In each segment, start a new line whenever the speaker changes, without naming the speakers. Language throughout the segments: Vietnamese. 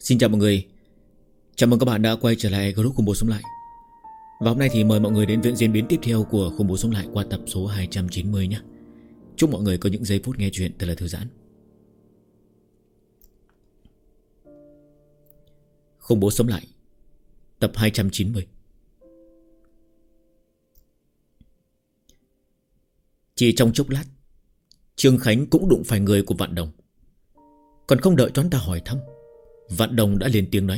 Xin chào mọi người. Chào mừng các bạn đã quay trở lại group Khủng Bố Sống Lại. Và hôm nay thì mời mọi người đến với diễn biến tiếp theo của Khủng Bố Sống Lại qua tập số 290 nhé. Chúc mọi người có những giây phút nghe chuyện thật là thư giãn. Khủng Bố Sống Lại tập 290. Chỉ trong chốc lát, Trương Khánh cũng đụng phải người của Vạn Đồng. Còn không đợi toán ta hỏi thăm, Vạn Đồng đã lên tiếng nói: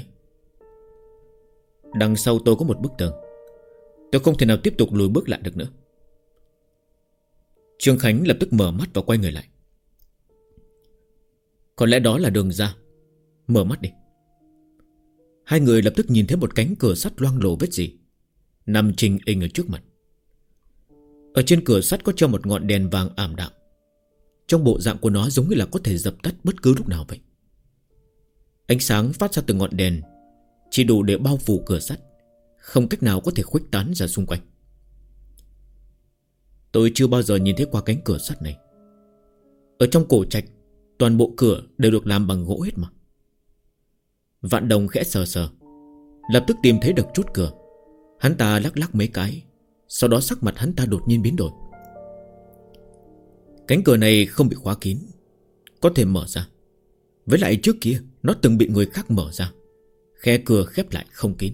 đằng sau tôi có một bức tường, tôi không thể nào tiếp tục lùi bước lại được nữa. Trương Khánh lập tức mở mắt và quay người lại. Có lẽ đó là đường ra. Mở mắt đi. Hai người lập tức nhìn thấy một cánh cửa sắt loang lổ vết gì nằm trình hình ở trước mặt. Ở trên cửa sắt có treo một ngọn đèn vàng ảm đạm. Trong bộ dạng của nó giống như là có thể dập tắt bất cứ lúc nào vậy. Ánh sáng phát ra từ ngọn đèn chỉ đủ để bao phủ cửa sắt, không cách nào có thể khuếch tán ra xung quanh. Tôi chưa bao giờ nhìn thấy qua cánh cửa sắt này. Ở trong cổ trạch, toàn bộ cửa đều được làm bằng gỗ hết mà. Vạn Đồng khẽ sờ sờ, lập tức tìm thấy được chốt cửa. Hắn ta lắc lắc mấy cái, sau đó sắc mặt hắn ta đột nhiên biến đổi. Cánh cửa này không bị khóa kín, có thể mở ra. Với lại trước kia nó từng bị người khác mở ra, khe cửa khép lại không kín.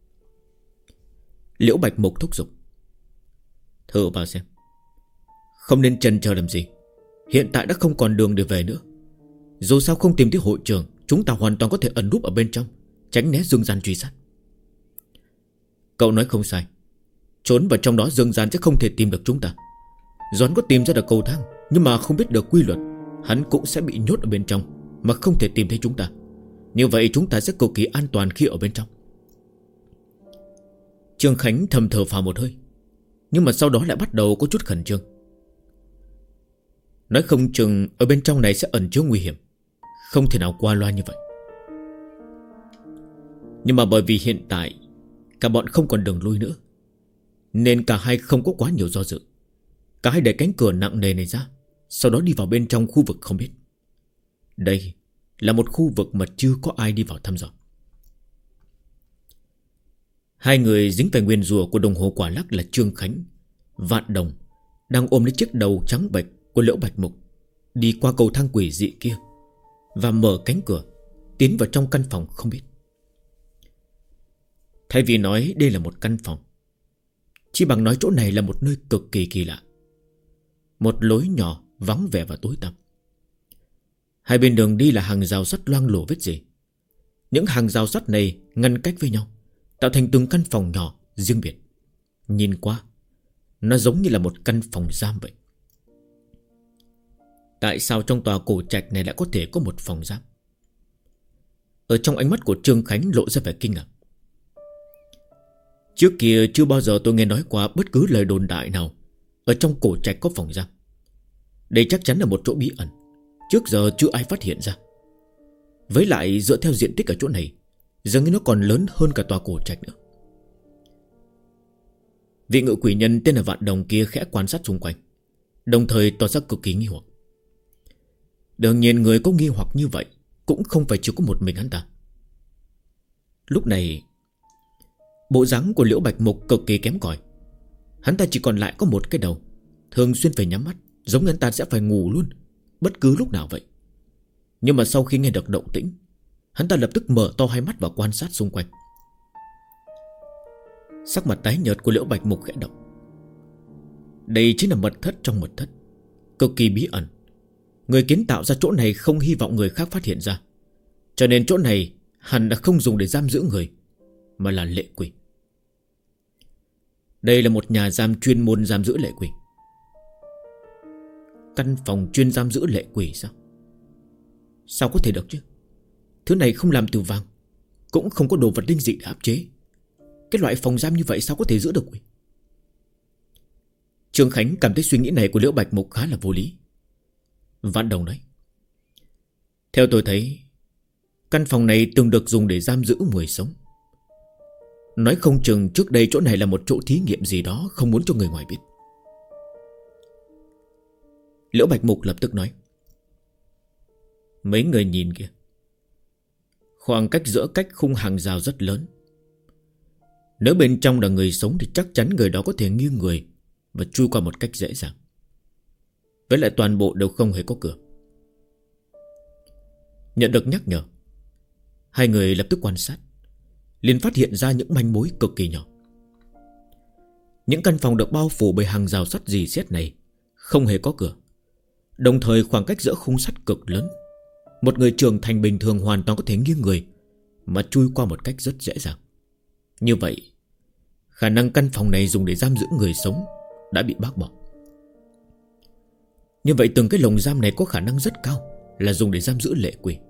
Liễu Bạch Mục thúc giục: thử vào xem. Không nên chần chờ làm gì. Hiện tại đã không còn đường để về nữa. Dù sao không tìm thấy hội trường, chúng ta hoàn toàn có thể ẩn núp ở bên trong, tránh né Dương Gian truy sát. Cậu nói không sai. Trốn vào trong đó Dương Gian sẽ không thể tìm được chúng ta. Doãn có tìm ra được cầu thang, nhưng mà không biết được quy luật, hắn cũng sẽ bị nhốt ở bên trong mà không thể tìm thấy chúng ta. Như vậy chúng ta sẽ cực kỳ an toàn khi ở bên trong. Trương Khánh thầm thở phào một hơi, nhưng mà sau đó lại bắt đầu có chút khẩn trương. Nói không chừng ở bên trong này sẽ ẩn chứa nguy hiểm, không thể nào qua loa như vậy. Nhưng mà bởi vì hiện tại cả bọn không còn đường lui nữa, nên cả hai không có quá nhiều do dự. Cả hai đẩy cánh cửa nặng nề này ra, sau đó đi vào bên trong khu vực không biết. Đây là một khu vực mà chưa có ai đi vào thăm dò. Hai người dính phải nguyền rủa của đồng hồ quả lắc là Trương Khánh, Vạn Đồng đang ôm lấy chiếc đầu trắng bệch của Liễu Bạch Mục, đi qua cầu thang quỷ dị kia và mở cánh cửa tiến vào trong căn phòng không biết. Thay vì nói đây là một căn phòng, chỉ bằng nói chỗ này là một nơi cực kỳ kỳ lạ. Một lối nhỏ vắng vẻ và tối tăm. Hai bên đường đi là hàng rào sắt loang lổ vết rỉ. Những hàng rào sắt này ngăn cách với nhau, tạo thành từng căn phòng nhỏ riêng biệt. Nhìn qua, nó giống như là một căn phòng giam vậy. Tại sao trong tòa cổ trạch này lại có thể có một phòng giam? Ở trong ánh mắt của Trương Khánh lộ ra vẻ kinh ngạc. Trước kia chưa bao giờ tôi nghe nói qua bất cứ lời đồn đại nào ở trong cổ trạch có phòng giam. Đây chắc chắn là một chỗ bí ẩn, trước giờ chưa ai phát hiện ra. Với lại dựa theo diện tích ở chỗ này, dường như nó còn lớn hơn cả tòa cổ trạch nữa. Vị ngự quỷ nhân tên là Vạn Đồng kia khẽ quan sát xung quanh, đồng thời tỏ ra cực kỳ nghi hoặc. Đương nhiên người có nghi hoặc như vậy cũng không phải chỉ có một mình hắn ta. Lúc này bộ dáng của Liễu Bạch Mục cực kỳ kém cỏi. Hắn ta chỉ còn lại có một cái đầu, thường xuyên phải nhắm mắt, giống như hắn ta sẽ phải ngủ luôn bất cứ lúc nào vậy. Nhưng mà sau khi nghe được động tĩnh, hắn ta lập tức mở to hai mắt và quan sát xung quanh. Sắc mặt tái nhợt của Liễu Bạch Mục khẽ động. Đây chính là mật thất trong mật thất, cực kỳ bí ẩn. Người kiến tạo ra chỗ này không hy vọng người khác phát hiện ra, cho nên chỗ này hẳn đã không dùng để giam giữ người, mà là lệ quỷ. Đây là một nhà giam chuyên môn giam giữ lệ quỷ. Căn phòng chuyên giam giữ lệ quỷ sao? Sao có thể được chứ? Thứ này không làm từ vàng, cũng không có đồ vật linh dị để áp chế. Cái loại phòng giam như vậy sao có thể giữ được quỷ? Trương Khánh cảm thấy suy nghĩ này của Liễu Bạch Mục khá là vô lý. Vạn Đồng nói: theo tôi thấy, căn phòng này từng được dùng để giam giữ người sống. Nói không chừng trước đây chỗ này là một chỗ thí nghiệm gì đó, không muốn cho người ngoài biết. Liễu Bạch Mục lập tức nói: mấy người nhìn kìa, Khoảng cách giữa cách khung hàng rào rất lớn. Nếu bên trong là người sống thì chắc chắn người đó có thể nghiêng người và chui qua một cách dễ dàng. Với lại toàn bộ đều không hề có cửa. Nhận được nhắc nhở, hai người lập tức quan sát, liền phát hiện ra những manh mối cực kỳ nhỏ. Những căn phòng được bao phủ bởi hàng rào sắt rì sét này không hề có cửa. Đồng thời khoảng cách giữa khung sắt cực lớn. Một người trưởng thành bình thường hoàn toàn có thể nghiêng người mà chui qua một cách rất dễ dàng. Như vậy, khả năng căn phòng này dùng để giam giữ người sống đã bị bác bỏ. Như vậy từng cái lồng giam này có khả năng rất cao là dùng để giam giữ lệ quỷ.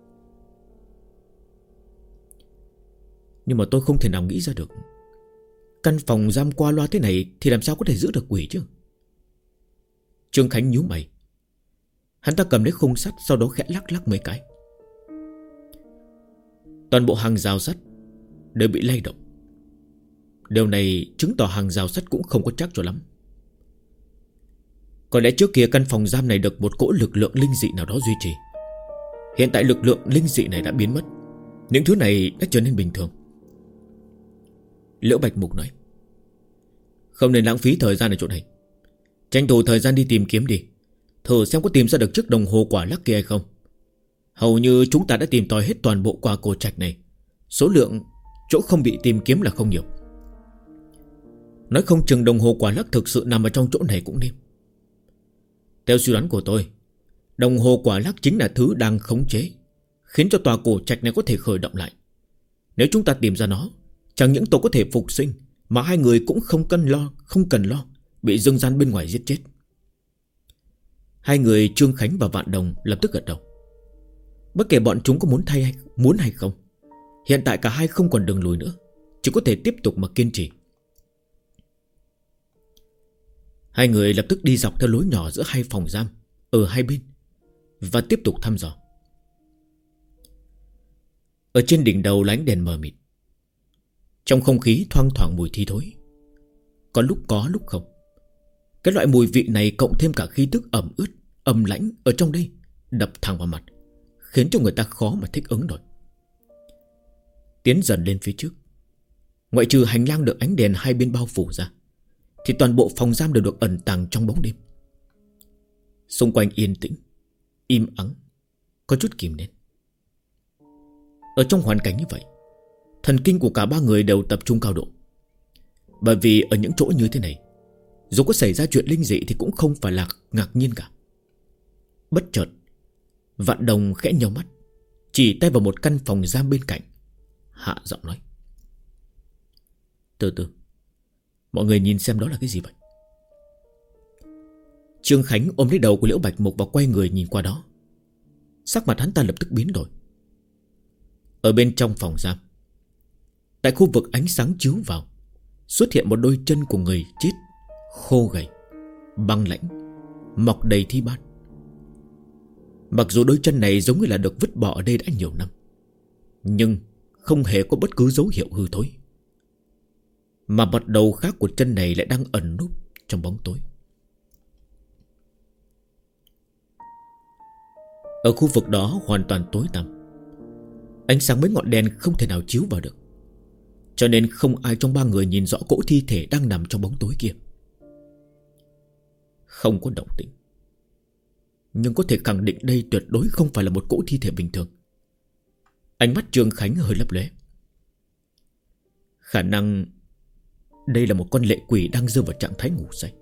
Nhưng mà tôi không thể nào nghĩ ra được, căn phòng giam qua loa thế này thì làm sao có thể giữ được quỷ chứ? Trương Khánh nhíu mày. Hắn ta cầm lấy khung sắt, sau đó khẽ lắc lắc mấy cái. Toàn bộ hàng rào sắt đều bị lay động. Điều này chứng tỏ hàng rào sắt cũng không có chắc cho lắm. Có lẽ trước kia căn phòng giam này được một cỗ lực lượng linh dị nào đó duy trì. Hiện tại lực lượng linh dị này đã biến mất. Những thứ này đã trở nên bình thường. Liễu Bạch Mục nói: không nên lãng phí thời gian ở chỗ này, tranh thủ thời gian đi tìm kiếm đi. Thử xem có tìm ra được chiếc đồng hồ quả lắc kia hay không. Hầu như chúng ta đã tìm tòi hết toàn bộ quả cổ trạch này. Số lượng chỗ không bị tìm kiếm là không nhiều. Nói không chừng đồng hồ quả lắc thực sự nằm ở trong chỗ này cũng nên. Theo suy đoán của tôi, đồng hồ quả lắc chính là thứ đang khống chế, khiến cho tòa cổ trạch này có thể khởi động lại. Nếu chúng ta tìm ra nó, chẳng những tôi có thể phục sinh, mà hai người cũng không cần lo bị dương gian bên ngoài giết chết. Hai người Trương Khánh và Vạn Đồng lập tức gật đầu. Bất kể bọn chúng có muốn hay không, hiện tại cả hai không còn đường lùi nữa, chỉ có thể tiếp tục mà kiên trì. Hai người lập tức đi dọc theo lối nhỏ giữa hai phòng giam ở hai bên và tiếp tục thăm dò. Ở trên đỉnh đầu là ánh đèn mờ mịt. Trong không khí thoang thoảng mùi thi thối, có lúc không. Cái loại mùi vị này cộng thêm cả khí tức ẩm ướt, âm lãnh ở trong đây đập thẳng vào mặt, khiến cho người ta khó mà thích ứng nổi. Tiến dần lên phía trước, ngoại trừ hành lang được ánh đèn hai bên bao phủ ra, thì toàn bộ phòng giam đều được ẩn tàng trong bóng đêm. Xung quanh yên tĩnh, im ắng, có chút kìm nén. Ở trong hoàn cảnh như vậy, thần kinh của cả ba người đều tập trung cao độ. Bởi vì ở những chỗ như thế này, dù có xảy ra chuyện linh dị thì cũng không phải là ngạc nhiên cả. Bất chợt, Vạn Đồng khẽ nhíu mắt, chỉ tay vào một căn phòng giam bên cạnh, hạ giọng nói: từ từ, mọi người nhìn xem đó là cái gì vậy. Trương Khánh ôm lấy đầu của Liễu Bạch Mục và quay người nhìn qua đó. Sắc mặt hắn ta lập tức biến đổi. Ở bên trong phòng giam, tại khu vực ánh sáng chiếu vào, xuất hiện một đôi chân của người chết, khô gầy, băng lãnh, mọc đầy thi ban. Mặc dù đôi chân này giống như là được vứt bỏ ở đây đã nhiều năm, nhưng không hề có bất cứ dấu hiệu hư thối. Mà mặt đầu khác của chân này lại đang ẩn núp trong bóng tối. Ở khu vực đó hoàn toàn tối tăm, ánh sáng mấy ngọn đèn không thể nào chiếu vào được, cho nên không ai trong ba người nhìn rõ cỗ thi thể đang nằm trong bóng tối kia. Không có động tĩnh, nhưng có thể khẳng định đây tuyệt đối không phải là một cỗ thi thể bình thường. Ánh mắt Trương Khánh hơi lấp lóe. Khả năng đây là một con lệ quỷ đang rơi vào trạng thái ngủ say.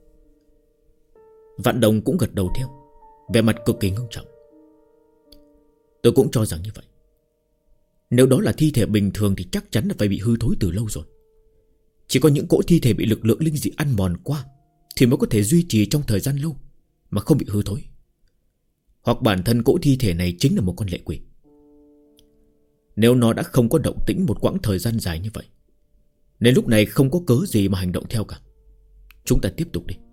Vạn Đồng cũng gật đầu theo, vẻ mặt cực kỳ ngưng trọng. Tôi cũng cho rằng như vậy. Nếu đó là thi thể bình thường thì chắc chắn là phải bị hư thối từ lâu rồi. Chỉ có những cỗ thi thể bị lực lượng linh dị ăn mòn qua thì mới có thể duy trì trong thời gian lâu mà không bị hư thối. Hoặc bản thân cỗ thi thể này chính là một con lệ quỷ. Nếu nó đã không có động tĩnh một quãng thời gian dài như vậy, nên lúc này không có cớ gì mà hành động theo cả. Chúng ta tiếp tục đi.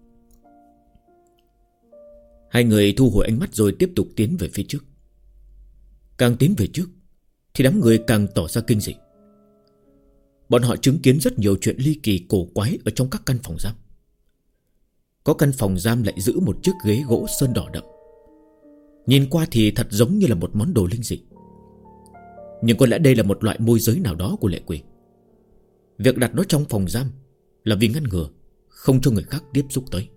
Hai người thu hồi ánh mắt rồi tiếp tục tiến về phía trước. Càng tiến về trước thì đám người càng tỏ ra kinh dị. Bọn họ chứng kiến rất nhiều chuyện ly kỳ cổ quái ở trong các căn phòng giam. Có căn phòng giam lại giữ một chiếc ghế gỗ sơn đỏ đậm, nhìn qua thì thật giống như là một món đồ linh dị. Nhưng có lẽ đây là một loại môi giới nào đó của lệ quỷ. Việc đặt nó trong phòng giam là vì ngăn ngừa không cho người khác tiếp xúc tới.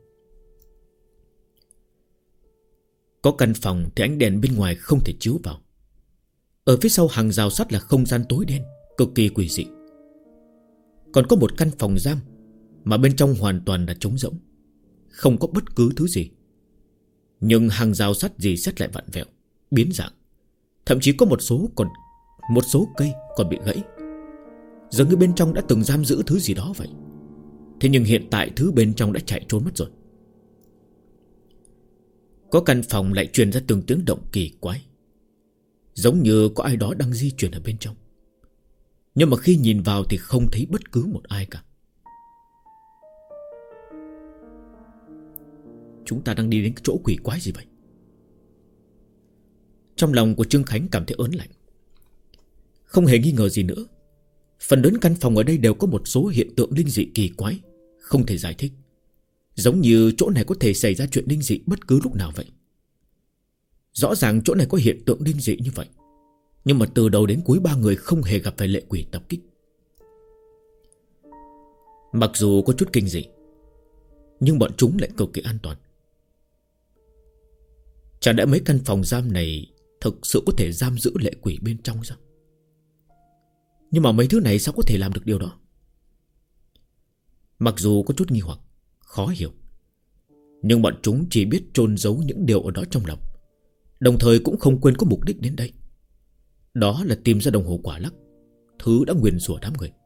Có căn phòng thì ánh đèn bên ngoài không thể chiếu vào. Ở phía sau hàng rào sắt là không gian tối đen, cực kỳ quỷ dị. Còn có một căn phòng giam mà bên trong hoàn toàn là trống rỗng, không có bất cứ thứ gì. Nhưng hàng rào sắt dì xét lại vặn vẹo, biến dạng. Thậm chí có một số cây còn bị gãy, dường như bên trong đã từng giam giữ thứ gì đó vậy. Thế nhưng hiện tại thứ bên trong đã chạy trốn mất rồi. Có căn phòng lại truyền ra từng tiếng động kỳ quái, giống như có ai đó đang di chuyển ở bên trong. Nhưng mà khi nhìn vào thì không thấy bất cứ một ai cả. Chúng ta đang đi đến cái chỗ quỷ quái gì vậy? Trong lòng của Trương Khánh cảm thấy ớn lạnh. Không hề nghi ngờ gì nữa, phần lớn căn phòng ở đây đều có một số hiện tượng linh dị kỳ quái, không thể giải thích. Giống như chỗ này có thể xảy ra chuyện linh dị bất cứ lúc nào vậy. Rõ ràng chỗ này có hiện tượng linh dị như vậy, nhưng mà từ đầu đến cuối ba người không hề gặp phải lệ quỷ tập kích. Mặc dù có chút kinh dị, nhưng bọn chúng lại cực kỳ an toàn. Chẳng lẽ mấy căn phòng giam này thực sự có thể giam giữ lệ quỷ bên trong sao? Nhưng mà mấy thứ này sao có thể làm được điều đó? Mặc dù có chút nghi hoặc, khó hiểu, nhưng bọn chúng chỉ biết chôn giấu những điều ở đó trong lòng, đồng thời cũng không quên có mục đích đến đây. Đó là tìm ra đồng hồ quả lắc, thứ đã nguyền rủa đám người.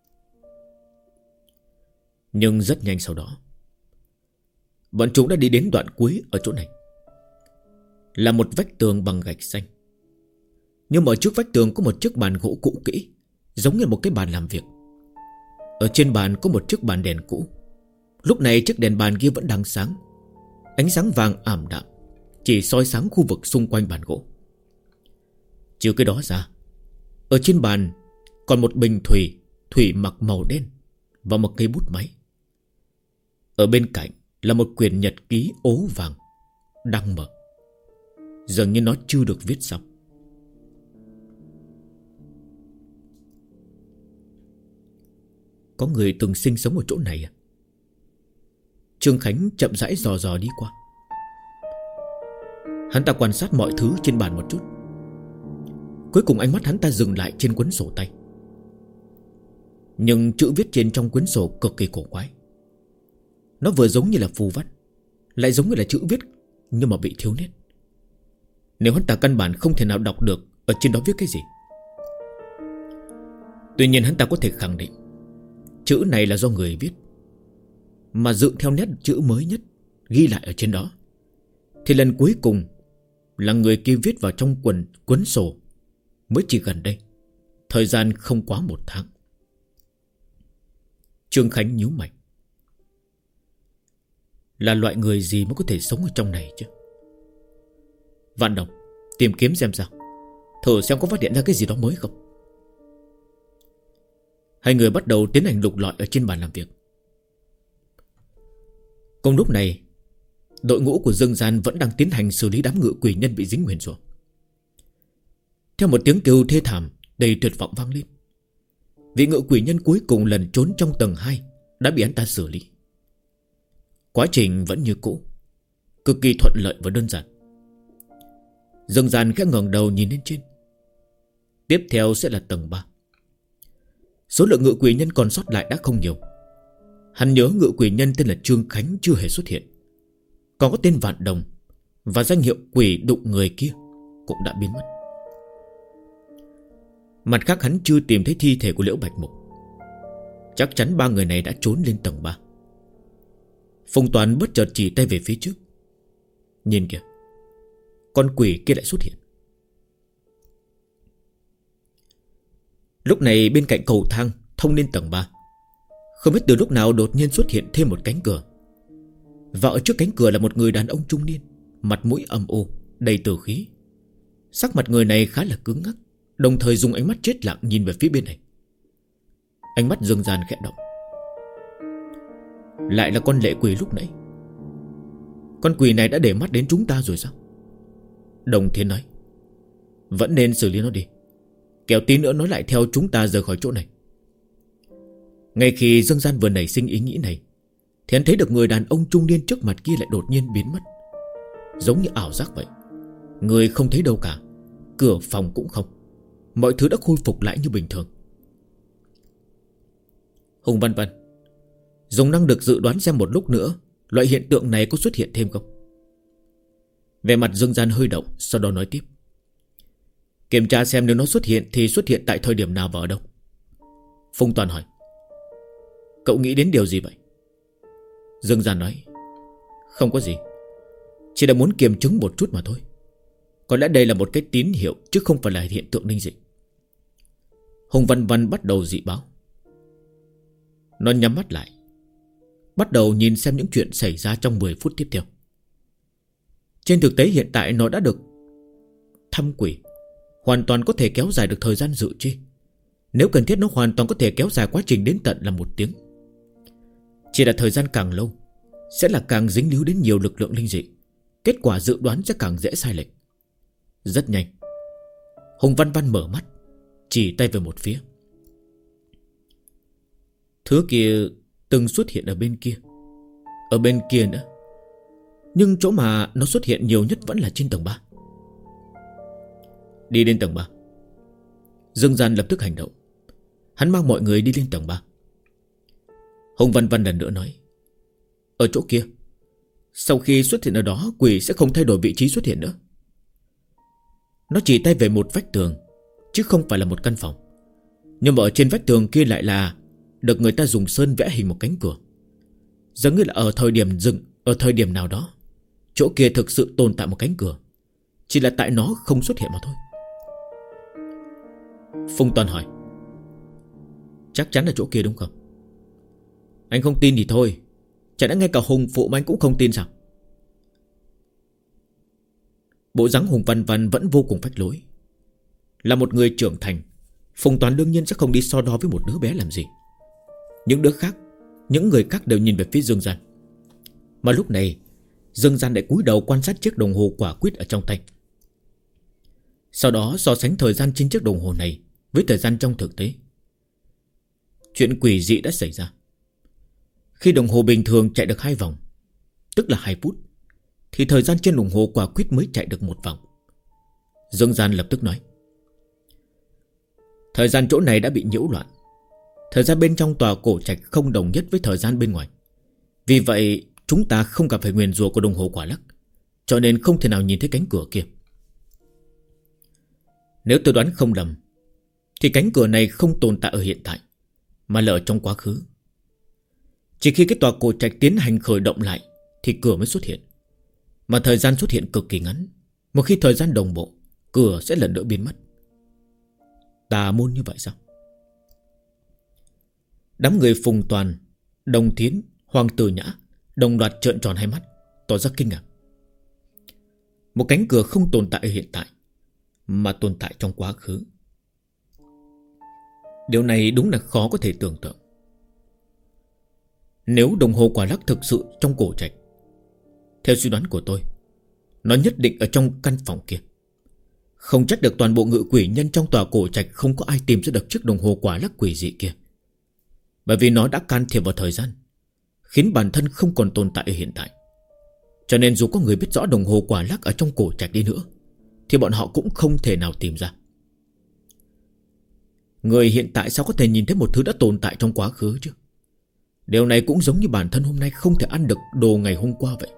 Nhưng rất nhanh sau đó, bọn chúng đã đi đến đoạn cuối ở chỗ này. Là một vách tường bằng gạch xanh, nhưng mà ở trước vách tường có một chiếc bàn gỗ cũ kỹ, giống như một cái bàn làm việc. Ở trên bàn có một chiếc bàn đèn cũ. Lúc này chiếc đèn bàn kia vẫn đang sáng, ánh sáng vàng ảm đạm, chỉ soi sáng khu vực xung quanh bàn gỗ. Trừ cái đó ra, ở trên bàn còn một bình thủy mặc màu đen và một cây bút máy. Ở bên cạnh là một quyển nhật ký ố vàng đang mở, dường như nó chưa được viết xong. Có người từng sinh sống ở chỗ này à? Trương Khánh chậm rãi dò dò đi qua. Hắn ta quan sát mọi thứ trên bàn một chút. Cuối cùng ánh mắt hắn ta dừng lại trên cuốn sổ tay. Nhưng chữ viết trên trong cuốn sổ cực kỳ cổ quái. Nó vừa giống như là phù văn, lại giống như là chữ viết nhưng mà bị thiếu nét. Nếu hắn ta căn bản không thể nào đọc được ở trên đó viết cái gì. Tuy nhiên hắn ta có thể khẳng định chữ này là do người viết, mà dựa theo nét chữ mới nhất ghi lại ở trên đó, thì lần cuối cùng là người kia viết vào trong cuốn sổ mới chỉ gần đây, thời gian không quá 1 tháng. Trương Khánh nhíu mày. Là loại người gì mới có thể sống ở trong này chứ? Vạn Đồng, tìm kiếm xem sao, thử xem có phát hiện ra cái gì đó mới không. Hai người bắt đầu tiến hành lục lọi ở trên bàn làm việc. Cùng lúc này, đội ngũ của Dương Gian vẫn đang tiến hành xử lý đám ngự quỷ nhân bị dính nguyền rủa. Theo một tiếng kêu thê thảm đầy tuyệt vọng vang lên, vị ngự quỷ nhân cuối cùng lần trốn trong tầng 2 đã bị hắn ta xử lý. Quá trình vẫn như cũ, cực kỳ thuận lợi và đơn giản. Dương Gian khẽ ngẩng đầu nhìn lên trên. Tiếp theo sẽ là tầng 3. Số lượng ngự quỷ nhân còn sót lại đã không nhiều. Hắn nhớ ngự quỷ nhân tên là Trương Khánh chưa hề xuất hiện, còn có tên Vạn Đồng và danh hiệu quỷ đụng người kia cũng đã biến mất. Mặt khác hắn chưa tìm thấy thi thể của Liễu Bạch Mục. Chắc chắn 3 người này đã trốn lên tầng 3. Phùng Toàn bất chợt chỉ tay về phía trước. Nhìn kìa, con quỷ kia lại xuất hiện. Lúc này bên cạnh cầu thang thông lên tầng 3, không biết từ lúc nào đột nhiên xuất hiện thêm một cánh cửa. Và ở trước cánh cửa là một người đàn ông trung niên, mặt mũi âm u, đầy tử khí. Sắc mặt người này khá là cứng ngắc, đồng thời dùng ánh mắt chết lặng nhìn về phía bên này. Ánh mắt Dương Gian khẽ động. Lại là con lệ quỷ lúc nãy. Con quỷ này đã để mắt đến chúng ta rồi sao? Đồng Thiên nói, vẫn nên xử lý nó đi. Kẻo tí nữa nó lại theo chúng ta rời khỏi chỗ này. Ngay khi Dương Gian vừa nảy sinh ý nghĩ này, thì hắn thấy được người đàn ông trung niên trước mặt kia lại đột nhiên biến mất, giống như ảo giác vậy. Người không thấy đâu cả, cửa phòng cũng không, mọi thứ đã khôi phục lại như bình thường. Hùng Văn Văn dùng năng lực dự đoán xem một lúc nữa loại hiện tượng này có xuất hiện thêm không. Về mặt Dương Gian hơi động, sau đó nói tiếp. Kiểm tra xem nếu nó xuất hiện thì xuất hiện tại thời điểm nào và ở đâu. Phùng Toàn hỏi. Cậu nghĩ đến điều gì vậy? Dương Gian nói. Không có gì, chỉ là muốn kiểm chứng một chút mà thôi. Có lẽ đây là một cái tín hiệu chứ không phải là hiện tượng linh dị. Hùng Văn Văn bắt đầu dị báo. Nó nhắm mắt lại, bắt đầu nhìn xem những chuyện xảy ra trong 10 phút tiếp theo. Trên thực tế hiện tại nó đã được thăm quỷ, hoàn toàn có thể kéo dài được thời gian dự chi. Nếu cần thiết nó hoàn toàn có thể kéo dài quá trình đến tận là 1 tiếng. Chỉ là thời gian càng lâu sẽ là càng dính líu đến nhiều lực lượng linh dị, kết quả dự đoán sẽ càng dễ sai lệch. Rất nhanh, Hùng Văn Văn mở mắt, chỉ tay về một phía. Thứ kia từng xuất hiện ở bên kia, ở bên kia nữa, nhưng chỗ mà nó xuất hiện nhiều nhất vẫn là trên tầng 3. Đi lên tầng 3. Dương Gian lập tức hành động. Hắn mang mọi người đi lên tầng 3. Hùng Văn Văn lần nữa nói. Ở chỗ kia, sau khi xuất hiện ở đó, quỷ sẽ không thay đổi vị trí xuất hiện nữa. Nó chỉ tay về một vách tường, chứ không phải là một căn phòng. Nhưng mà ở trên vách tường kia lại là được người ta dùng sơn vẽ hình một cánh cửa. Giống như là ở thời điểm nào đó, chỗ kia thực sự tồn tại một cánh cửa, chỉ là tại nó không xuất hiện mà thôi. Phùng Toàn hỏi. Chắc chắn là chỗ kia đúng không? Anh không tin thì thôi, chả đã ngay cả Hùng phụ mà anh cũng không tin sao? Bộ dáng Hùng Văn Văn vẫn vô cùng phách lối. Là một người trưởng thành, Phùng Toàn đương nhiên sẽ không đi so đo với một đứa bé làm gì. Những người khác đều nhìn về phía Dương Gian. Mà lúc này Dương Gian lại cúi đầu quan sát chiếc đồng hồ quả quýt ở trong tay. Sau đó so sánh thời gian trên chiếc đồng hồ này với thời gian trong thực tế. Chuyện quỷ dị đã xảy ra. Khi đồng hồ bình thường chạy được 2 vòng, tức là 2 phút, thì thời gian trên đồng hồ quả quýt mới chạy được 1 vòng. Dương Gian lập tức nói. Thời gian chỗ này đã bị nhiễu loạn. Thời gian bên trong tòa cổ trạch không đồng nhất với thời gian bên ngoài. Vì vậy chúng ta không gặp phải nguyền rủa của đồng hồ quả lắc, cho nên không thể nào nhìn thấy cánh cửa kia. Nếu tôi đoán không lầm, thì cánh cửa này không tồn tại ở hiện tại, mà là ở trong quá khứ. Chỉ khi cái tòa cổ trạch tiến hành khởi động lại thì cửa mới xuất hiện. Mà thời gian xuất hiện cực kỳ ngắn. Một khi thời gian đồng bộ, cửa sẽ lần nữa biến mất. Tà môn như vậy sao? Đám người Phùng Toàn, Đồng Thiến, Hoàng Tử Nhã đồng loạt trợn tròn hai mắt, tỏ ra kinh ngạc. Một cánh cửa không tồn tại ở hiện tại, mà tồn tại trong quá khứ. Điều này đúng là khó có thể tưởng tượng. Nếu đồng hồ quả lắc thực sự trong cổ trạch, theo suy đoán của tôi, nó nhất định ở trong căn phòng kia. Không trách được toàn bộ ngự quỷ nhân trong tòa cổ trạch không có ai tìm ra được chiếc đồng hồ quả lắc quỷ dị kia. Bởi vì nó đã can thiệp vào thời gian, khiến bản thân không còn tồn tại ở hiện tại. Cho nên dù có người biết rõ đồng hồ quả lắc ở trong cổ trạch đi nữa, thì bọn họ cũng không thể nào tìm ra. Người hiện tại sao có thể nhìn thấy một thứ đã tồn tại trong quá khứ chứ? Điều này cũng giống như bản thân hôm nay không thể ăn được đồ ngày hôm qua vậy.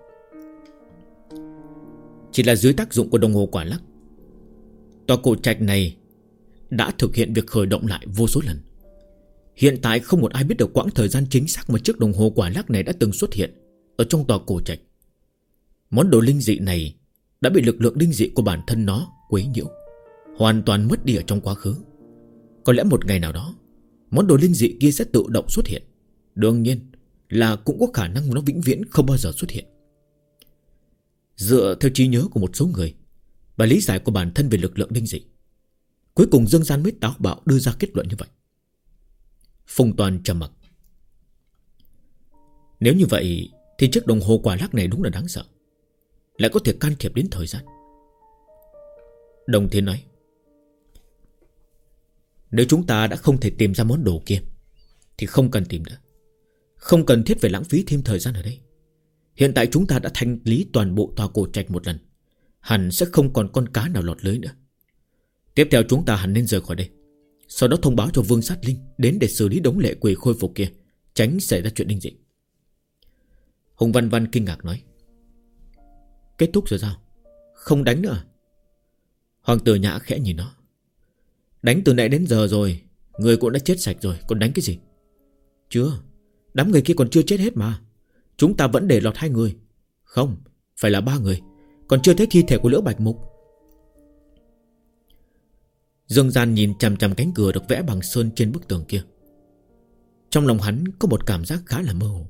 Chỉ là dưới tác dụng của đồng hồ quả lắc, tòa cổ trạch này đã thực hiện việc khởi động lại vô số lần. Hiện tại không một ai biết được quãng thời gian chính xác mà chiếc đồng hồ quả lắc này đã từng xuất hiện ở trong tòa cổ trạch. Món đồ linh dị này đã bị lực lượng linh dị của bản thân nó quấy nhiễu, hoàn toàn mất đi ở trong quá khứ. Có lẽ một ngày nào đó, món đồ linh dị kia sẽ tự động xuất hiện. Đương nhiên là cũng có khả năng nó vĩnh viễn không bao giờ xuất hiện. Dựa theo trí nhớ của một số người và lý giải của bản thân về lực lượng linh dị, cuối cùng Dương Gian mới táo bạo đưa ra kết luận như vậy. Phùng Toàn trầm mặc. Nếu như vậy thì chiếc đồng hồ quả lắc này đúng là đáng sợ, lại có thể can thiệp đến thời gian. Đồng Thiên nói. Nếu chúng ta đã không thể tìm ra món đồ kia thì không cần tìm nữa. Không cần thiết phải lãng phí thêm thời gian ở đây. Hiện tại chúng ta đã thanh lý toàn bộ tòa cổ trạch một lần, hẳn sẽ không còn con cá nào lọt lưới nữa. Tiếp theo chúng ta hẳn nên rời khỏi đây, sau đó thông báo cho Vương Sát Linh đến để xử lý đống lệ quỷ khôi phục kia, tránh xảy ra chuyện linh dị. Hùng Văn Văn kinh ngạc nói: Kết thúc rồi sao? Không đánh nữa à? Hoàng Tử Nhã khẽ nhìn nó: Đánh từ nãy đến giờ rồi, người cũng đã chết sạch rồi, còn đánh cái gì? Chưa, đám người kia còn chưa chết hết mà. Chúng ta vẫn để lọt 2 người. Không, phải là 3 người, còn chưa thấy thi thể của Liễu Bạch Mục. Dương Gian nhìn chằm chằm cánh cửa được vẽ bằng sơn trên bức tường kia. Trong lòng hắn có một cảm giác khá là mơ hồ.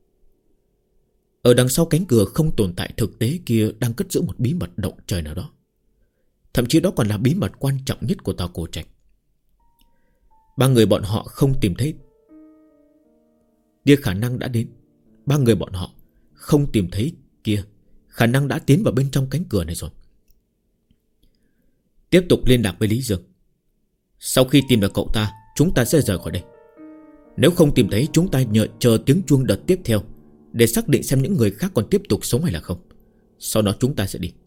Ở đằng sau cánh cửa không tồn tại thực tế kia đang cất giữ một bí mật động trời nào đó. Thậm chí đó còn là bí mật quan trọng nhất của tòa cổ trạch. 3 người bọn họ không tìm thấy kia khả năng đã đến. 3 người bọn họ không tìm thấy kia khả năng đã tiến vào bên trong cánh cửa này rồi. Tiếp tục liên lạc với Lý Dương. Sau khi tìm được cậu ta, chúng ta sẽ rời khỏi đây. Nếu không tìm thấy, chúng ta chờ tiếng chuông đợt tiếp theo để xác định xem những người khác còn tiếp tục sống hay là không. Sau đó chúng ta sẽ đi.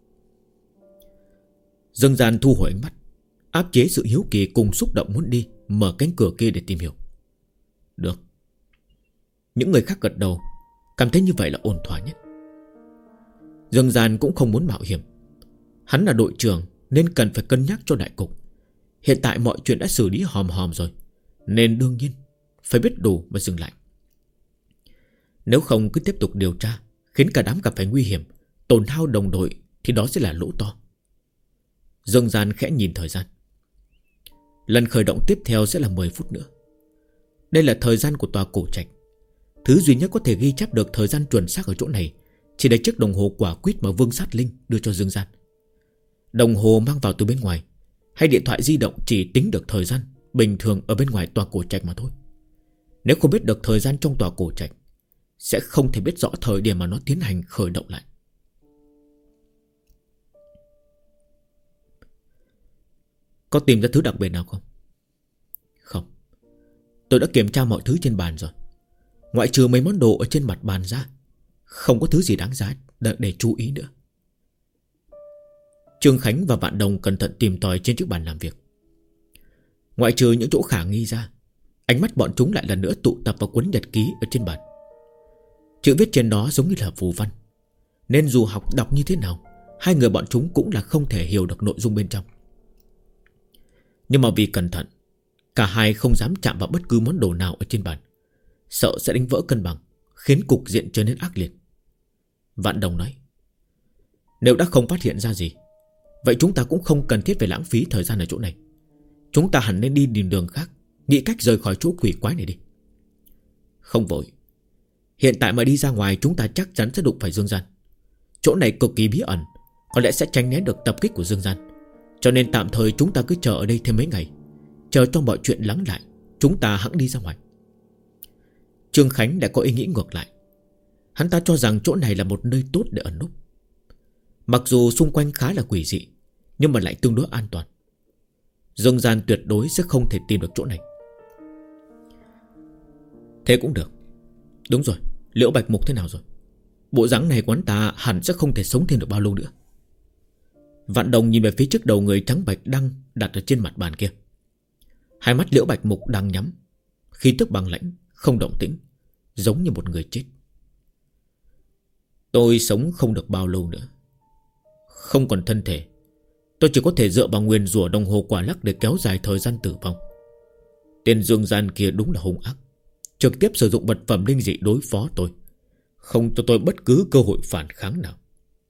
Dương Gian thu hồi ánh mắt, áp chế sự hiếu kỳ cùng xúc động muốn đi mở cánh cửa kia để tìm hiểu. Được. Những người khác gật đầu, cảm thấy như vậy là ổn thỏa nhất. Dương Gian cũng không muốn mạo hiểm. Hắn là đội trưởng nên cần phải cân nhắc cho đại cục. Hiện tại mọi chuyện đã xử lý hòm hòm rồi, nên đương nhiên phải biết đủ và dừng lại. Nếu không cứ tiếp tục điều tra, khiến cả đám gặp phải nguy hiểm, tổn hao đồng đội, thì đó sẽ là lỗ to. Dương Gian khẽ nhìn thời gian. Lần khởi động tiếp theo sẽ là 10 phút nữa. Đây là thời gian của tòa cổ trạch. Thứ duy nhất có thể ghi chép được thời gian chuẩn xác ở chỗ này chỉ là chiếc đồng hồ quả quýt mà Vương Sát Linh đưa cho Dương Gian. Đồng hồ mang vào từ bên ngoài, hay điện thoại di động chỉ tính được thời gian bình thường ở bên ngoài tòa cổ trạch mà thôi. Nếu không biết được thời gian trong tòa cổ trạch, sẽ không thể biết rõ thời điểm mà nó tiến hành khởi động lại. Có tìm ra thứ đặc biệt nào không? Không. Tôi đã kiểm tra mọi thứ trên bàn rồi. Ngoại trừ mấy món đồ ở trên mặt bàn ra, không có thứ gì đáng giá để chú ý nữa. Trương Khánh và Vạn Đồng cẩn thận tìm tòi trên chiếc bàn làm việc. Ngoại trừ những chỗ khả nghi ra, ánh mắt bọn chúng lại lần nữa tụ tập vào cuốn nhật ký ở trên bàn. Chữ viết trên đó giống như là phù văn, nên dù học đọc như thế nào, 2 người bọn chúng cũng là không thể hiểu được nội dung bên trong. Nhưng mà vì cẩn thận, cả hai không dám chạm vào bất cứ món đồ nào ở trên bàn, sợ sẽ đánh vỡ cân bằng, khiến cục diện trở nên ác liệt. Vạn Đồng nói: Nếu đã không phát hiện ra gì, vậy chúng ta cũng không cần thiết phải lãng phí thời gian ở chỗ này. Chúng ta hẳn nên đi đường khác, nghĩ cách rời khỏi chỗ quỷ quái này đi. Không vội. Hiện tại mà đi ra ngoài, chúng ta chắc chắn sẽ đụng phải Dương Gian. Chỗ này cực kỳ bí ẩn, có lẽ sẽ tránh né được tập kích của Dương Gian. Cho nên tạm thời chúng ta cứ chờ ở đây thêm mấy ngày, chờ cho mọi chuyện lắng lại, chúng ta hẵng đi ra ngoài. Trương Khánh đã có ý nghĩ ngược lại. Hắn ta cho rằng chỗ này là một nơi tốt để ẩn núp. Mặc dù xung quanh khá là quỷ dị, nhưng mà lại tương đối an toàn. Dương Gian tuyệt đối sẽ không thể tìm được chỗ này. Thế cũng được. Đúng rồi, Liễu Bạch Mục thế nào rồi? Bộ dáng này của hắn ta hẳn sẽ không thể sống thêm được bao lâu nữa. Vạn Đồng nhìn về phía trước đầu người trắng bạch đang đặt ở trên mặt bàn kia. Hai mắt Liễu Bạch Mục đang nhắm, khí tức bằng lãnh, không động tĩnh, giống như một người chết. Tôi sống không được bao lâu nữa. Không còn thân thể, tôi chỉ có thể dựa vào nguyền rủa đồng hồ quả lắc để kéo dài thời gian tử vong. Tên Dương Gian kia đúng là hung ác, trực tiếp sử dụng vật phẩm linh dị đối phó tôi, không cho tôi bất cứ cơ hội phản kháng nào.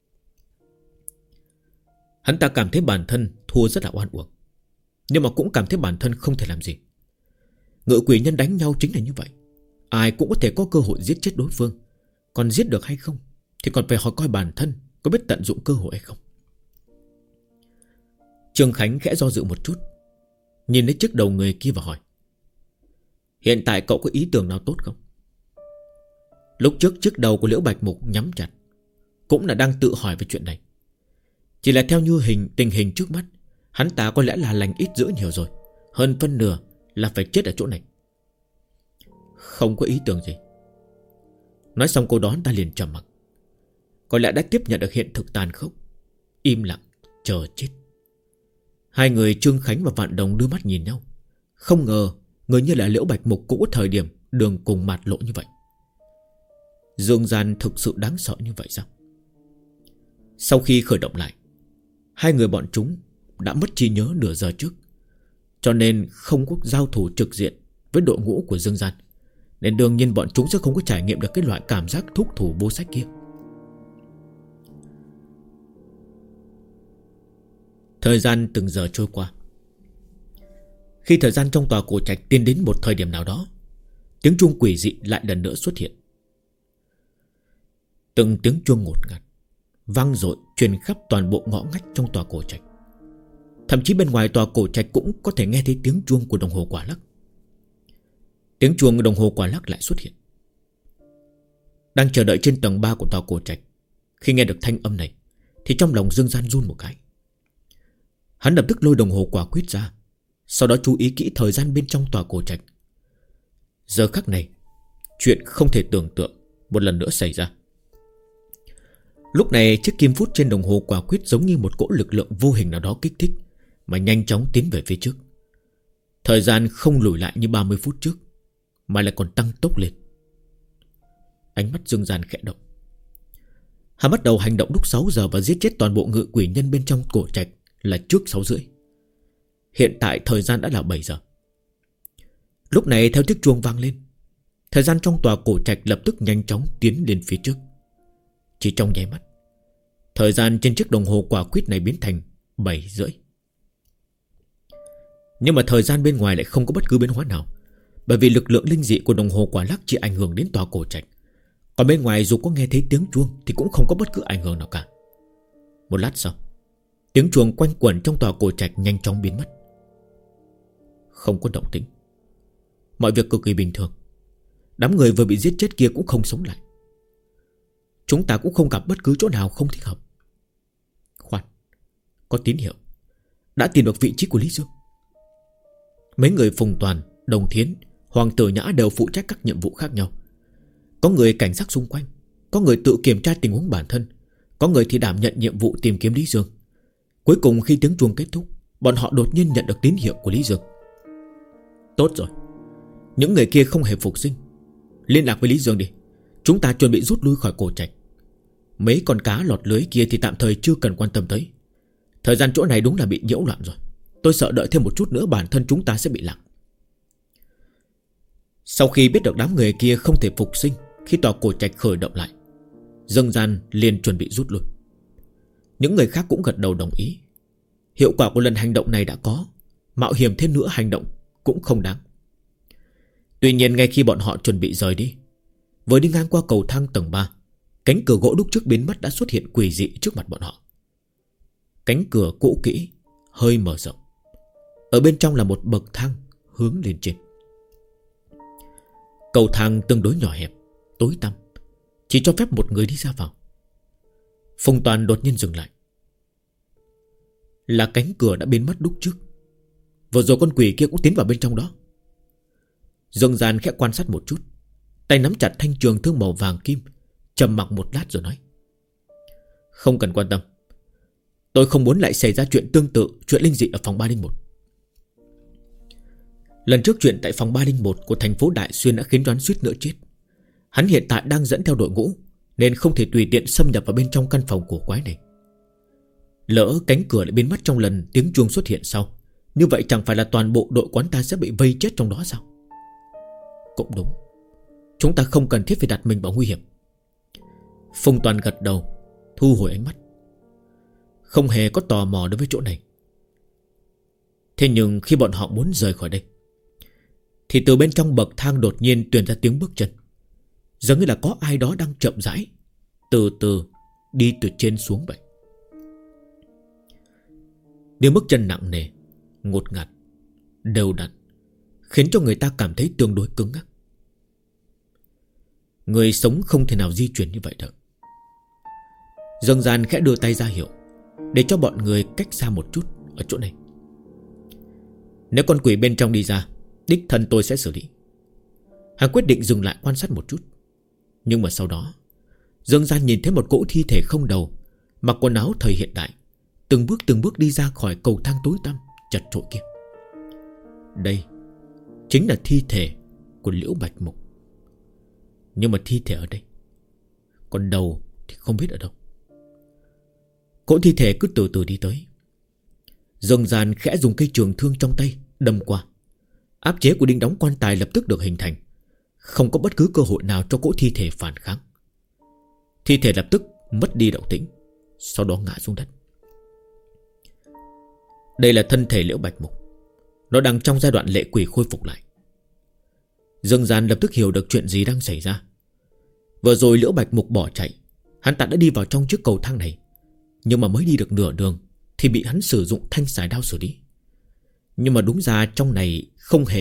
Hắn ta cảm thấy bản thân thua rất là oan uổng, nhưng mà cũng cảm thấy bản thân không thể làm gì. Ngự quỷ nhân đánh nhau chính là như vậy. Ai cũng có thể có cơ hội giết chết đối phương, còn giết được hay không thì còn phải hỏi coi bản thân có biết tận dụng cơ hội hay không. Trương Khánh khẽ do dự một chút, nhìn đến chiếc đầu người kia và hỏi: Hiện tại cậu có ý tưởng nào tốt không? Lúc trước chiếc đầu của Liễu Bạch Mục nhắm chặt, cũng là đang tự hỏi về chuyện này. Chỉ là theo như tình hình trước mắt, hắn ta có lẽ là lành ít dữ nhiều rồi, hơn phân nửa là phải chết ở chỗ này. Không có ý tưởng gì. Nói xong câu đó ta liền trầm mặc. Có lẽ đã tiếp nhận được hiện thực tàn khốc. Im lặng chờ chết. Hai người Trương Khánh và Vạn Đồng đưa mắt nhìn nhau. Không ngờ người như là Liễu Bạch Mục cũng có thời điểm đường cùng mạt lộ như vậy. Dương gian thực sự đáng sợ như vậy sao? Sau khi khởi động lại, hai người bọn chúng đã mất trí nhớ nửa giờ trước, cho nên không có giao thủ trực diện với đội ngũ của Dương gian, nên đương nhiên bọn chúng sẽ không có trải nghiệm được cái loại cảm giác thúc thủ vô sách kia. Thời gian từng giờ trôi qua. Khi thời gian trong tòa cổ trạch tiến đến một thời điểm nào đó, tiếng chuông quỷ dị lại lần nữa xuất hiện. Từng tiếng chuông ngột ngạt vang dội truyền khắp toàn bộ ngõ ngách trong tòa cổ trạch. Thậm chí bên ngoài tòa cổ trạch cũng có thể nghe thấy tiếng chuông của đồng hồ quả lắc. Tiếng chuông đồng hồ quả lắc lại xuất hiện. Đang chờ đợi trên tầng 3 của tòa cổ trạch, khi nghe được thanh âm này thì trong lòng Dương Gian run một cái. Hắn lập tức lôi đồng hồ quả quyết ra, sau đó chú ý kỹ thời gian bên trong tòa cổ trạch. Giờ khắc này, chuyện không thể tưởng tượng một lần nữa xảy ra. Lúc này chiếc kim phút trên đồng hồ quả quyết giống như một cỗ lực lượng vô hình nào đó kích thích, mà nhanh chóng tiến về phía trước. Thời gian không lùi lại như 30 phút trước, mà lại còn tăng tốc lên. Ánh mắt Dương Gian khẽ động. Hắn bắt đầu hành động lúc 6 giờ và giết chết toàn bộ ngự quỷ nhân bên trong cổ trạch là trước 6 rưỡi. Hiện tại thời gian đã là 7 giờ. Lúc này theo tiếng chuông vang lên, thời gian trong tòa cổ trạch lập tức nhanh chóng tiến lên phía trước. Chỉ trong nháy mắt, thời gian trên chiếc đồng hồ quả quyết này biến thành 7 rưỡi. Nhưng mà thời gian bên ngoài lại không có bất cứ biến hóa nào, bởi vì lực lượng linh dị của đồng hồ quả lắc chỉ ảnh hưởng đến tòa cổ trạch. Còn bên ngoài dù có nghe thấy tiếng chuông thì cũng không có bất cứ ảnh hưởng nào cả. Một lát sau, tiếng chuông quanh quẩn trong tòa cổ trạch nhanh chóng biến mất. Không có động tĩnh. Mọi việc cực kỳ bình thường. Đám người vừa bị giết chết kia cũng không sống lại. Chúng ta cũng không gặp bất cứ chỗ nào không thích hợp. Khoan, có tín hiệu. Đã tìm được vị trí của Lý Dương. Mấy người Phùng Toàn, Đồng Thiến, Hoàng Tử Nhã đều phụ trách các nhiệm vụ khác nhau. Có người cảnh giác xung quanh, có người tự kiểm tra tình huống bản thân, có người thì đảm nhận nhiệm vụ tìm kiếm Lý Dương. Cuối cùng khi tiếng chuông kết thúc, bọn họ đột nhiên nhận được tín hiệu của Lý Dương. Tốt rồi, những người kia không hề phục sinh. Liên lạc với Lý Dương đi. Chúng ta chuẩn bị rút lui khỏi cổ trạch. Mấy con cá lọt lưới kia thì tạm thời chưa cần quan tâm tới. Thời gian chỗ này đúng là bị nhiễu loạn rồi. Tôi sợ đợi thêm một chút nữa bản thân chúng ta sẽ bị lạc. Sau khi biết được đám người kia không thể phục sinh khi tòa cổ trạch khởi động lại, Dương Gian liền chuẩn bị rút lui. Những người khác cũng gật đầu đồng ý. Hiệu quả của lần hành động này đã có, mạo hiểm thêm nữa hành động cũng không đáng. Tuy nhiên ngay khi bọn họ chuẩn bị rời đi, vừa đi ngang qua cầu thang tầng 3, cánh cửa gỗ lúc trước biến mất đã xuất hiện quỷ dị trước mặt bọn họ. Cánh cửa cũ kỹ hơi mở rộng, ở bên trong là một bậc thang hướng lên trên. Cầu thang tương đối nhỏ hẹp, tối tăm, chỉ cho phép một người đi ra vào. Phùng Toàn đột nhiên dừng lại. Là cánh cửa đã biến mất lúc trước. Vừa rồi con quỷ kia cũng tiến vào bên trong đó. Dương Gian khẽ quan sát một chút, tay nắm chặt thanh trường thương màu vàng kim, trầm mặc một lát rồi nói: Không cần quan tâm. Tôi không muốn lại xảy ra chuyện tương tự chuyện linh dị ở phòng 301. Lần trước chuyện tại phòng 301 của thành phố Đại Xuyên đã khiến đoán suýt nữa chết. Hắn hiện tại đang dẫn theo đội ngũ, nên không thể tùy tiện xâm nhập vào bên trong căn phòng cổ quái này. Lỡ cánh cửa lại biến mất trong lần tiếng chuông xuất hiện sau, như vậy chẳng phải là toàn bộ đội quán ta sẽ bị vây chết trong đó sao? Cũng đúng, chúng ta không cần thiết phải đặt mình vào nguy hiểm. Phùng Toàn gật đầu, thu hồi ánh mắt. Không hề có tò mò đối với chỗ này. Thế nhưng khi bọn họ muốn rời khỏi đây, thì từ bên trong bậc thang đột nhiên truyền ra tiếng bước chân, giống như là có ai đó đang chậm rãi từ từ đi từ trên xuống vậy. Tiếng bước chân nặng nề, ngột ngạt, đều đặn, khiến cho người ta cảm thấy tương đối cứng ngắc. Người sống không thể nào di chuyển như vậy được. Dương Gian khẽ đưa tay ra hiệu để cho bọn người cách xa một chút ở chỗ này. Nếu con quỷ bên trong đi ra, đích thân tôi sẽ xử lý. Hắn quyết định dừng lại quan sát một chút. Nhưng mà sau đó Dương Gian nhìn thấy một cỗ thi thể không đầu, mặc quần áo thời hiện đại, từng bước đi ra khỏi cầu thang tối tăm chật chội kia. Đây chính là thi thể của Liễu Bạch Mục. Nhưng mà thi thể ở đây, còn đầu thì không biết ở đâu. Cỗ thi thể cứ từ từ đi tới. Dương Gian khẽ dùng cây trường thương trong tay đâm qua. Áp chế của đinh đóng quan tài lập tức được hình thành, không có bất cứ cơ hội nào cho cỗ thi thể phản kháng. Thi thể lập tức mất đi động tĩnh, sau đó ngã xuống đất. Đây là thân thể Liễu Bạch Mục. Nó đang trong giai đoạn lệ quỷ khôi phục lại. Dương Gian lập tức hiểu được chuyện gì đang xảy ra. Vừa rồi Liễu Bạch Mục bỏ chạy, hắn ta đã đi vào trong chiếc cầu thang này, nhưng mà mới đi được nửa đường thì bị hắn sử dụng thanh xài đao xử lý. Nhưng đúng ra trong này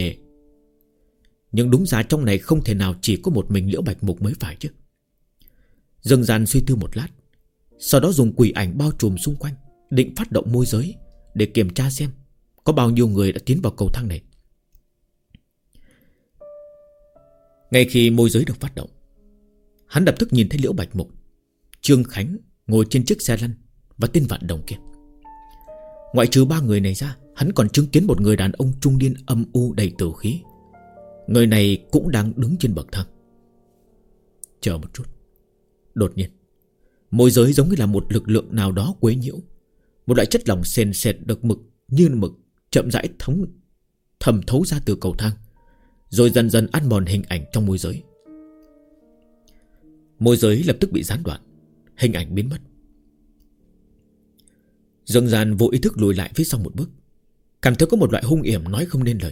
không thể nào chỉ có một mình Liễu Bạch Mục mới phải chứ. Dương Gian suy tư một lát, sau đó dùng quỷ ảnh bao trùm xung quanh, định phát động môi giới để kiểm tra xem có bao nhiêu người đã tiến vào cầu thang này. Ngay khi môi giới được phát động, hắn lập tức nhìn thấy Liễu Bạch Mục, Trương Khánh ngồi trên chiếc xe lăn và tên Vạn Đồng kia. Ngoại trừ ba người này ra, hắn còn chứng kiến một người đàn ông trung niên âm u đầy tử khí. Người này cũng đang đứng trên bậc thang. Chờ một chút. Đột nhiên môi giới giống như là một lực lượng nào đó quấy nhiễu. Một loại chất lỏng sền sệt được như mực chậm rãi thẩm thấu ra từ cầu thang, rồi dần dần ăn mòn hình ảnh trong môi giới. Môi giới lập tức bị gián đoạn, hình ảnh biến mất. Dương Gian vô ý thức lùi lại phía sau một bước, cảm thấy có một loại hung yểm nói không nên lời.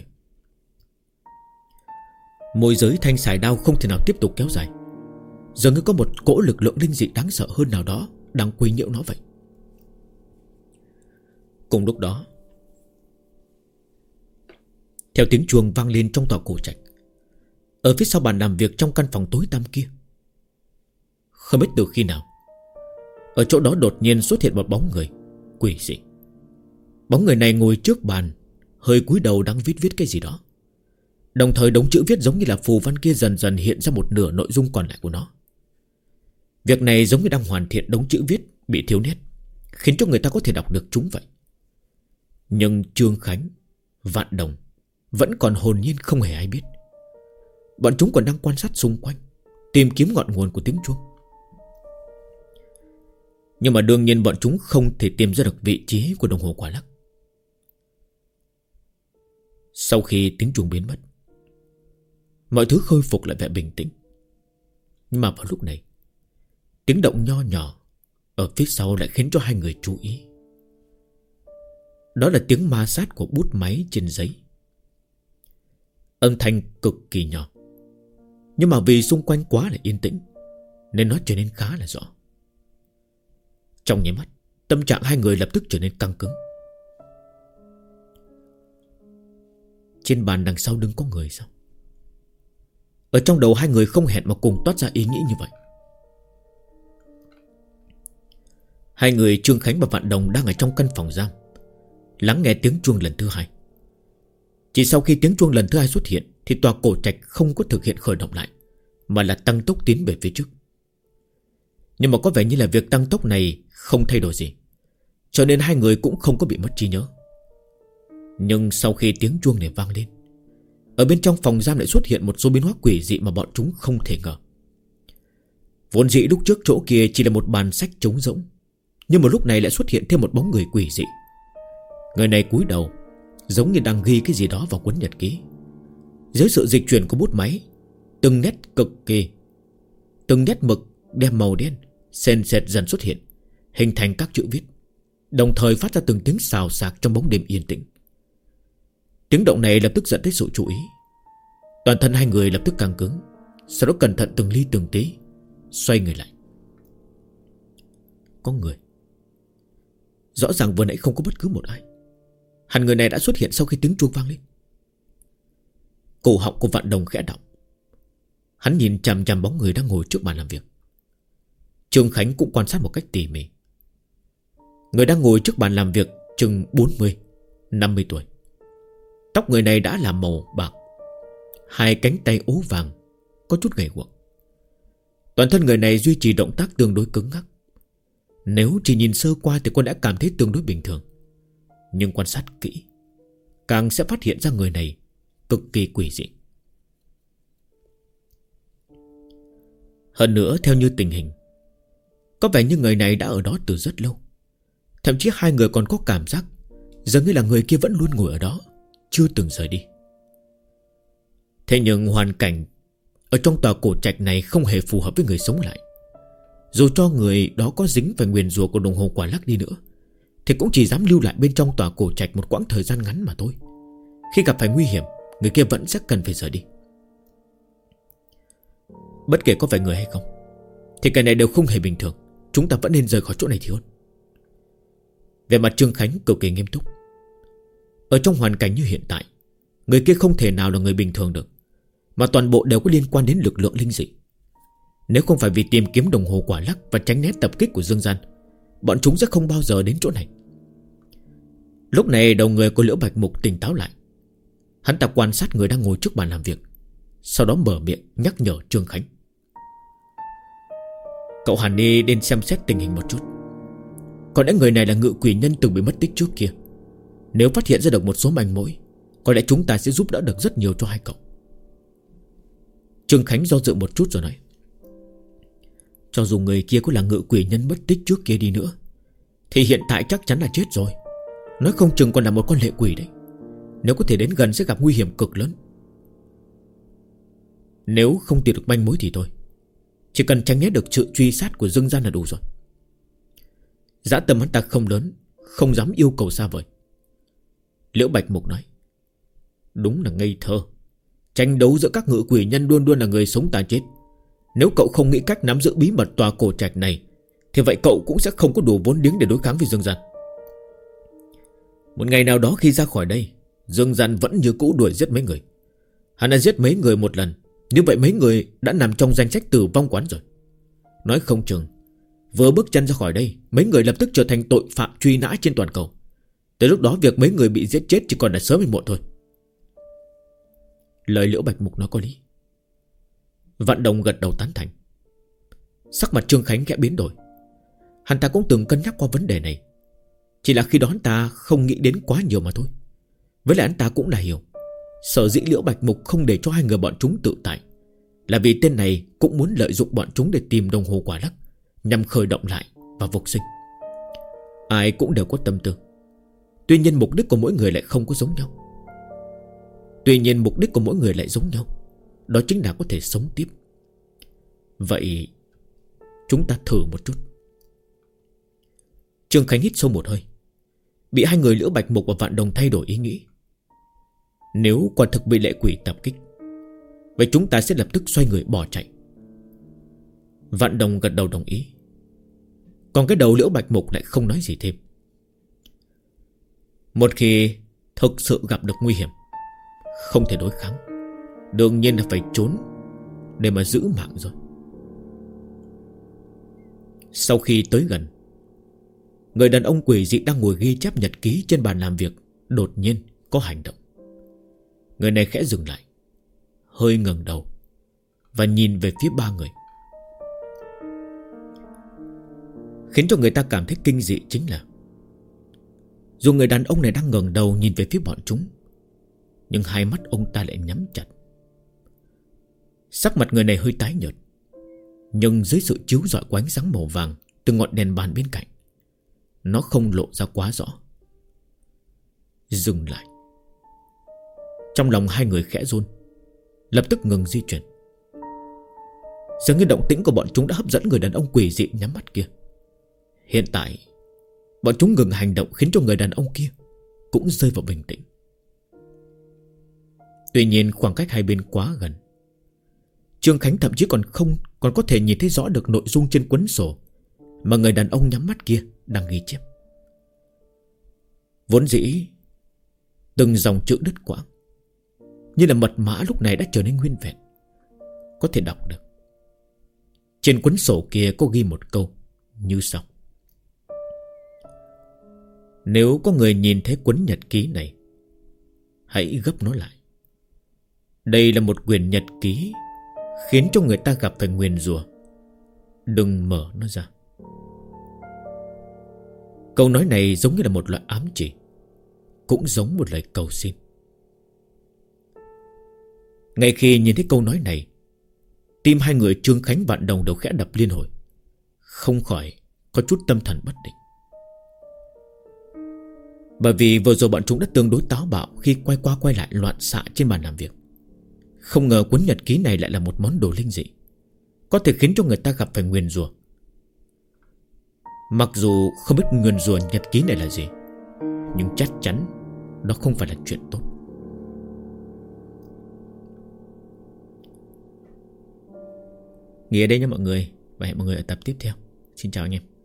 Môi giới thanh xài đao không thể nào tiếp tục kéo dài, dường như có một cỗ lực lượng linh dị đáng sợ hơn nào đó đang quấy nhiễu nó vậy. Cùng lúc đó, theo tiếng chuông vang lên trong tòa cổ trạch, ở phía sau bàn làm việc trong căn phòng tối tăm kia, không biết từ khi nào, ở chỗ đó đột nhiên xuất hiện một bóng người quỷ dị. Bóng người này ngồi trước bàn, hơi cúi đầu đang viết cái gì đó. Đồng thời đống chữ viết giống như là phù văn kia dần dần hiện ra một nửa nội dung còn lại của nó. Việc này giống như đang hoàn thiện đống chữ viết bị thiếu nét, khiến cho người ta có thể đọc được chúng vậy. Nhưng Trương Khánh, Vạn Đồng vẫn còn hồn nhiên không hề ai biết. Bọn chúng còn đang quan sát xung quanh, tìm kiếm ngọn nguồn của tiếng chuông. Nhưng mà đương nhiên bọn chúng không thể tìm ra được vị trí của đồng hồ quả lắc. Sau khi tiếng chuông biến mất, mọi thứ khôi phục lại vẻ bình tĩnh. Nhưng mà vào lúc này, tiếng động nho nhỏ ở phía sau lại khiến cho hai người chú ý. Đó là tiếng ma sát của bút máy trên giấy. Âm thanh cực kỳ nhỏ, nhưng mà vì xung quanh quá là yên tĩnh nên nó trở nên khá là rõ. Trong nháy mắt, tâm trạng hai người lập tức trở nên căng cứng. Trên bàn đằng sau đứng có người sao? Ở trong đầu hai người không hẹn mà cùng toát ra ý nghĩ như vậy. Hai người Trương Khánh và Vạn Đồng đang ở trong căn phòng giam, lắng nghe tiếng chuông lần thứ hai. Chỉ sau khi tiếng chuông lần thứ hai xuất hiện thì tòa cổ trạch không có thực hiện khởi động lại, mà là tăng tốc tiến về phía trước. Nhưng mà có vẻ như là việc tăng tốc này không thay đổi gì, cho nên hai người cũng không có bị mất trí nhớ. Nhưng sau khi tiếng chuông này vang lên, ở bên trong phòng giam lại xuất hiện một số biến hóa quỷ dị mà bọn chúng không thể ngờ. Vốn dĩ lúc trước chỗ kia chỉ là một bàn sách trống rỗng, nhưng một lúc này lại xuất hiện thêm một bóng người quỷ dị. Người này cúi đầu, giống như đang ghi cái gì đó vào cuốn nhật ký. Dưới sự dịch chuyển của bút máy, từng nét mực đem màu đen sền sệt dần xuất hiện, hình thành các chữ viết, đồng thời phát ra từng tiếng xào xạc trong bóng đêm yên tĩnh. Tiếng động này lập tức dẫn tới sự chú ý. Toàn thân hai người lập tức căng cứng, sau đó cẩn thận từng ly từng tí xoay người lại. Có người. Rõ ràng vừa nãy không có bất cứ một ai. Hẳn người này đã xuất hiện sau khi tiếng chuông vang lên. Cổ họng của Vạn Đồng khẽ động. Hắn nhìn chằm chằm bóng người đang ngồi trước bàn làm việc. Trương Khánh cũng quan sát một cách tỉ mỉ. Người đang ngồi trước bàn làm việc chừng 40-50 tuổi, Tóc người này đã là màu bạc, hai cánh tay ố vàng, có chút gầy guộc. Toàn thân người này duy trì động tác tương đối cứng ngắc. Nếu chỉ nhìn sơ qua thì con đã cảm thấy tương đối bình thường, nhưng quan sát kỹ càng sẽ phát hiện ra người này cực kỳ quỷ dị. Hơn nữa theo như tình hình, có vẻ như người này đã ở đó từ rất lâu. Thậm chí hai người còn có cảm giác dường như là người kia vẫn luôn ngồi ở đó, chưa từng rời đi. Thế nhưng hoàn cảnh ở trong tòa cổ trạch này không hề phù hợp với người sống lại. Dù cho người đó có dính về nguyền rủa của đồng hồ quả lắc đi nữa, thì cũng chỉ dám lưu lại bên trong tòa cổ trạch một quãng thời gian ngắn mà thôi. Khi gặp phải nguy hiểm, người kia vẫn sẽ cần phải rời đi. Bất kể có phải người hay không, thì cái này đều không hề bình thường. Chúng ta vẫn nên rời khỏi chỗ này thì hơn. Về mặt Trương Khánh cực kỳ nghiêm túc. Ở trong hoàn cảnh như hiện tại, người kia không thể nào là người bình thường được, mà toàn bộ đều có liên quan đến lực lượng linh dị. Nếu không phải vì tìm kiếm đồng hồ quả lắc và tránh né tập kích của Dương Gian, bọn chúng sẽ không bao giờ đến chỗ này. Lúc này đầu người của Liễu Bạch Mục tỉnh táo lại. Hắn ta quan sát người đang ngồi trước bàn làm việc, sau đó mở miệng nhắc nhở Trương Khánh. Cậu hẳn đi đến xem xét tình hình một chút. Có lẽ người này là ngự quỷ nhân từng bị mất tích trước kia. Nếu phát hiện ra được một số manh mối, có lẽ chúng ta sẽ giúp đỡ được rất nhiều cho hai cậu. Trương Khánh do dự một chút rồi nói. Cho dù người kia có là ngự quỷ nhân mất tích trước kia đi nữa, thì hiện tại chắc chắn là chết rồi. Nói không chừng còn là một con lệ quỷ đấy. Nếu có thể đến gần sẽ gặp nguy hiểm cực lớn. Nếu không tìm được manh mối thì thôi, chỉ cần tránh né được sự truy sát của Dương Gian là đủ rồi. Dã tâm hắn ta không lớn, không dám yêu cầu xa vời. Liễu Bạch Mục nói. Đúng là ngây thơ. Tranh đấu giữa các ngự quỷ nhân luôn luôn là người sống ta chết. Nếu cậu không nghĩ cách nắm giữ bí mật tòa cổ trạch này, thì vậy cậu cũng sẽ không có đủ vốn liếng để đối kháng với Dương Gian. Một ngày nào đó khi ra khỏi đây, Dương Gian vẫn như cũ đuổi giết mấy người. Hắn đã giết mấy người một lần, như vậy mấy người đã nằm trong danh sách tử vong quán rồi. Nói không chừng vừa bước chân ra khỏi đây, mấy người lập tức trở thành tội phạm truy nã trên toàn cầu. Tới lúc đó việc mấy người bị giết chết chỉ còn là sớm hay muộn thôi. Lời Liễu Bạch Mục nói có lý. Vạn Đồng gật đầu tán thành. Sắc mặt Trương Khánh khẽ biến đổi. Hắn ta cũng từng cân nhắc qua vấn đề này, chỉ là khi đó hắn ta không nghĩ đến quá nhiều mà thôi. Với lại hắn ta cũng là hiểu, sở dĩ Liễu Bạch Mục không để cho hai người bọn chúng tự tại là vì tên này cũng muốn lợi dụng bọn chúng để tìm đồng hồ quả lắc, nhằm khởi động lại và phục sinh. Ai cũng đều có tâm tư. Tuy nhiên mục đích của mỗi người lại không có giống nhau. Đó chính là có thể sống tiếp. Vậy chúng ta thử một chút. Trương Khánh hít sâu một hơi. Bị hai người Liễu Bạch Mục và Vạn Đồng thay đổi ý nghĩ. Nếu quả thực bị lệ quỷ tập kích, vậy chúng ta sẽ lập tức xoay người bỏ chạy. Vạn Đồng gật đầu đồng ý. Còn cái đầu Liễu Bạch Mục lại không nói gì thêm. Một khi thực sự gặp được nguy hiểm, không thể đối kháng, đương nhiên là phải trốn để mà giữ mạng rồi. Sau khi tới gần, người đàn ông quỷ dị đang ngồi ghi chép nhật ký trên bàn làm việc đột nhiên có hành động. Người này khẽ dừng lại, hơi ngẩng đầu và nhìn về phía ba người. Khiến cho người ta cảm thấy kinh dị chính là dù người đàn ông này đang ngẩng đầu nhìn về phía bọn chúng, nhưng hai mắt ông ta lại nhắm chặt. Sắc mặt người này hơi tái nhợt, nhưng dưới sự chiếu rọi của ánh sáng màu vàng từ ngọn đèn bàn bên cạnh, nó không lộ ra quá rõ. Dừng lại. Trong lòng hai người khẽ run, lập tức ngừng di chuyển. Dường như động tĩnh của bọn chúng đã hấp dẫn người đàn ông quỷ dị nhắm mắt kia. Hiện tại bọn chúng ngừng hành động, khiến cho người đàn ông kia cũng rơi vào bình tĩnh. Tuy nhiên khoảng cách hai bên quá gần. Trương Khánh thậm chí còn có thể nhìn thấy rõ được nội dung trên cuốn sổ mà người đàn ông nhắm mắt kia đang ghi chép. Vốn dĩ từng dòng chữ đứt quãng, như là mật mã lúc này đã trở nên nguyên vẹn, có thể đọc được. Trên cuốn sổ kia có ghi một câu như sau: Nếu có người nhìn thấy cuốn nhật ký này, hãy gấp nó lại. Đây là một quyển nhật ký khiến cho người ta gặp phải nguyền rủa. Đừng mở nó ra. Câu nói này giống như là một loại ám chỉ, cũng giống một lời cầu xin. Ngay khi nhìn thấy câu nói này, tim hai người Trương Khánh Vạn Đồng đều khẽ đập liên hồi, không khỏi có chút tâm thần bất định. Bởi vì vừa rồi bọn chúng đã tương đối táo bạo khi quay qua quay lại loạn xạ trên bàn làm việc. Không ngờ cuốn nhật ký này lại là một món đồ linh dị, có thể khiến cho người ta gặp phải nguyền rủa. Mặc dù không biết nguyền rủa nhật ký này là gì, nhưng chắc chắn đó không phải là chuyện tốt. Nghỉ ở đây nha mọi người, và hẹn mọi người ở tập tiếp theo. Xin chào anh em.